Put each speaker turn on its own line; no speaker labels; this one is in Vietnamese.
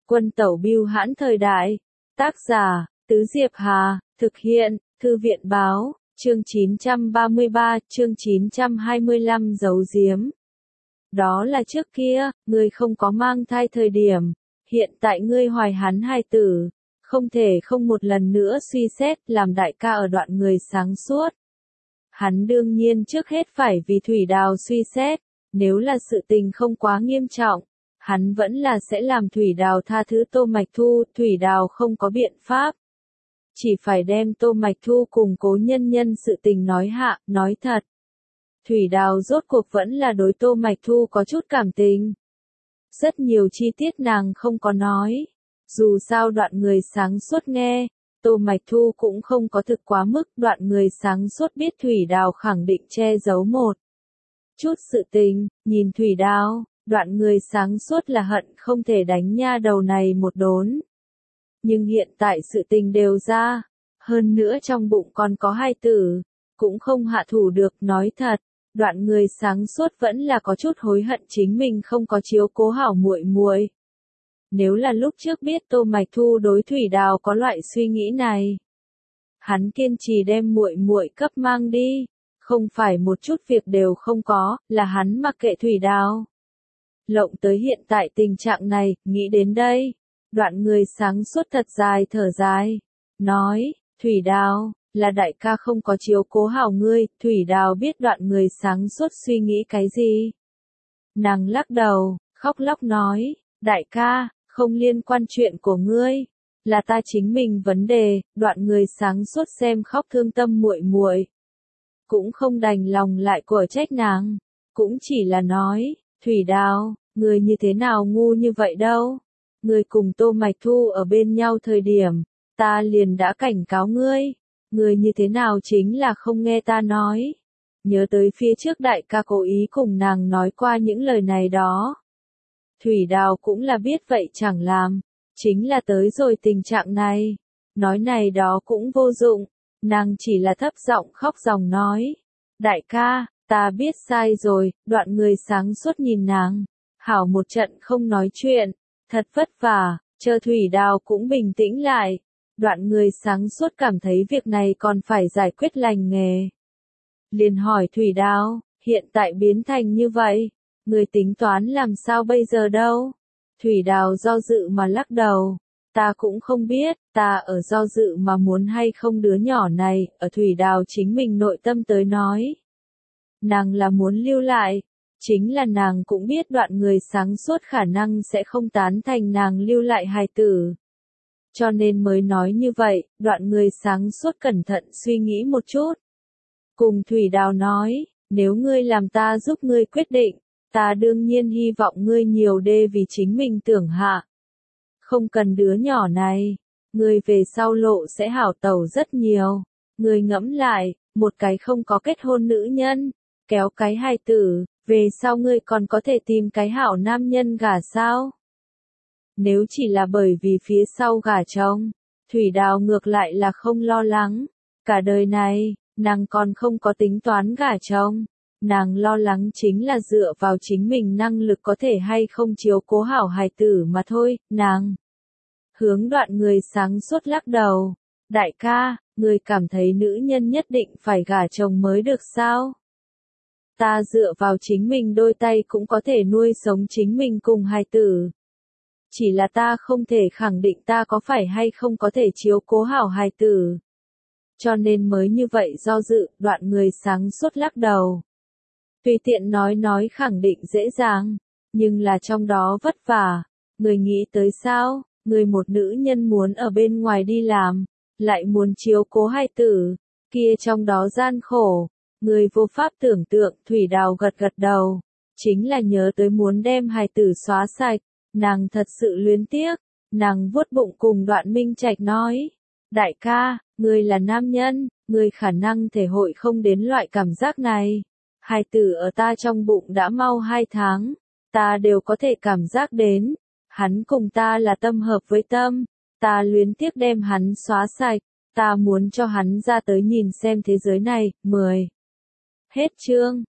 Quân tẩu bưu hãn thời đại. Tác giả, Tứ Diệp Hà, thực hiện, Thư viện báo, chương 933, chương 925 giấu giếm. Đó là trước kia, ngươi không có mang thai thời điểm, hiện tại ngươi hoài hắn hài tử, không thể không một lần nữa suy xét làm đại ca ở đoạn người sáng suốt. Hắn đương nhiên trước hết phải vì Thủy Đào suy xét, nếu là sự tình không quá nghiêm trọng, hắn vẫn là sẽ làm Thủy Đào tha thứ Tô Mạch Thu, Thủy Đào không có biện pháp. Chỉ phải đem Tô Mạch Thu cùng Cố Nhân Nhân sự tình nói hạ, nói thật. Thủy Đào rốt cuộc vẫn là đối Tô Mạch Thu có chút cảm tình. Rất nhiều chi tiết nàng không có nói. Dù sao đoạn người sáng suốt nghe, Tô Mạch Thu cũng không có thực quá mức, đoạn người sáng suốt biết Thủy Đào khẳng định che giấu một chút sự tình, nhìn Thủy Đào, đoạn người sáng suốt là hận không thể đánh nha đầu này một đốn. Nhưng hiện tại sự tình đều ra, hơn nữa trong bụng còn có hai tử, cũng không hạ thủ được, nói thật, đoạn người sáng suốt vẫn là có chút hối hận chính mình không có chiếu cố hảo muội muội. Nếu là lúc trước biết Tô Mạch Thu đối Thủy Đào có loại suy nghĩ này, hắn kiên trì đem muội muội cấp mang đi, không phải một chút việc đều không có, là hắn mặc kệ Thủy Đào. Lộng tới hiện tại tình trạng này, nghĩ đến đây, đoạn người sáng suốt thật dài thở dài, nói, Thủy Đào, là đại ca không có chiếu cố hảo ngươi, Thủy Đào biết đoạn người sáng suốt suy nghĩ cái gì. Nàng lắc đầu, khóc lóc nói, đại ca, không liên quan chuyện của ngươi, là ta chính mình vấn đề, đoạn người sáng suốt xem khóc thương tâm muội muội, cũng không đành lòng lại của trách nàng, cũng chỉ là nói, Thủy Đào, ngươi như thế nào ngu như vậy đâu, ngươi cùng Tô Mạch Thu ở bên nhau thời điểm, ta liền đã cảnh cáo ngươi, ngươi như thế nào chính là không nghe ta nói, nhớ tới phía trước đại ca cố ý cùng nàng nói qua những lời này đó. Thủy Đào cũng là biết vậy chẳng làm, chính là tới rồi tình trạng này, nói này đó cũng vô dụng, nàng chỉ là thấp giọng khóc ròng nói, đại ca, ta biết sai rồi, đoạn người sáng suốt nhìn nàng, hảo một trận không nói chuyện, thật vất vả, chờ Thủy Đào cũng bình tĩnh lại, đoạn người sáng suốt cảm thấy việc này còn phải giải quyết lành nghề. Liền hỏi Thủy Đào, hiện tại biến thành như vậy, người tính toán làm sao bây giờ đâu? Thủy Đào do dự mà lắc đầu, ta cũng không biết, ta ở do dự mà muốn hay không đứa nhỏ này, ở Thủy Đào chính mình nội tâm tới nói. Nàng là muốn lưu lại, chính là nàng cũng biết đoạn người sáng suốt khả năng sẽ không tán thành nàng lưu lại hài tử. Cho nên mới nói như vậy, đoạn người sáng suốt cẩn thận suy nghĩ một chút. Cùng Thủy Đào nói, nếu ngươi làm ta giúp ngươi quyết định, ta đương nhiên hy vọng ngươi nhiều đê vì chính mình tưởng hạ. Không cần đứa nhỏ này, ngươi về sau lộ sẽ hảo tẩu rất nhiều. Ngươi ngẫm lại, một cái không có kết hôn nữ nhân, kéo cái hài tử, về sau ngươi còn có thể tìm cái hảo nam nhân gả sao? Nếu chỉ là bởi vì phía sau gả chồng, Thủy Đào ngược lại là không lo lắng. Cả đời này, nàng còn không có tính toán gả chồng. Nàng lo lắng chính là dựa vào chính mình năng lực có thể hay không chiếu cố hảo hài tử mà thôi, nàng. Hướng đoạn người sáng suốt lắc đầu. Đại ca, người cảm thấy nữ nhân nhất định phải gả chồng mới được sao? Ta dựa vào chính mình đôi tay cũng có thể nuôi sống chính mình cùng hài tử. Chỉ là ta không thể khẳng định ta có phải hay không có thể chiếu cố hảo hài tử. Cho nên mới như vậy do dự, đoạn người sáng suốt lắc đầu. Tùy tiện nói khẳng định dễ dàng, nhưng là trong đó vất vả. Người nghĩ tới sao, người một nữ nhân muốn ở bên ngoài đi làm, lại muốn chiếu cố hài tử, kia trong đó gian khổ. Người vô pháp tưởng tượng, Thủy Đào gật gật đầu, chính là nhớ tới muốn đem hài tử xóa sạch, nàng thật sự luyến tiếc, nàng vuốt bụng cùng Đoạn Minh Trạch nói, đại ca, người là nam nhân, người khả năng thể hội không đến loại cảm giác này, hài tử ở ta trong bụng đã mau 2 tháng, ta đều có thể cảm giác đến, hắn cùng ta là tâm hợp với tâm, ta luyến tiếc đem hắn xóa sạch, ta muốn cho hắn ra tới nhìn xem thế giới này. 10. Hết chương.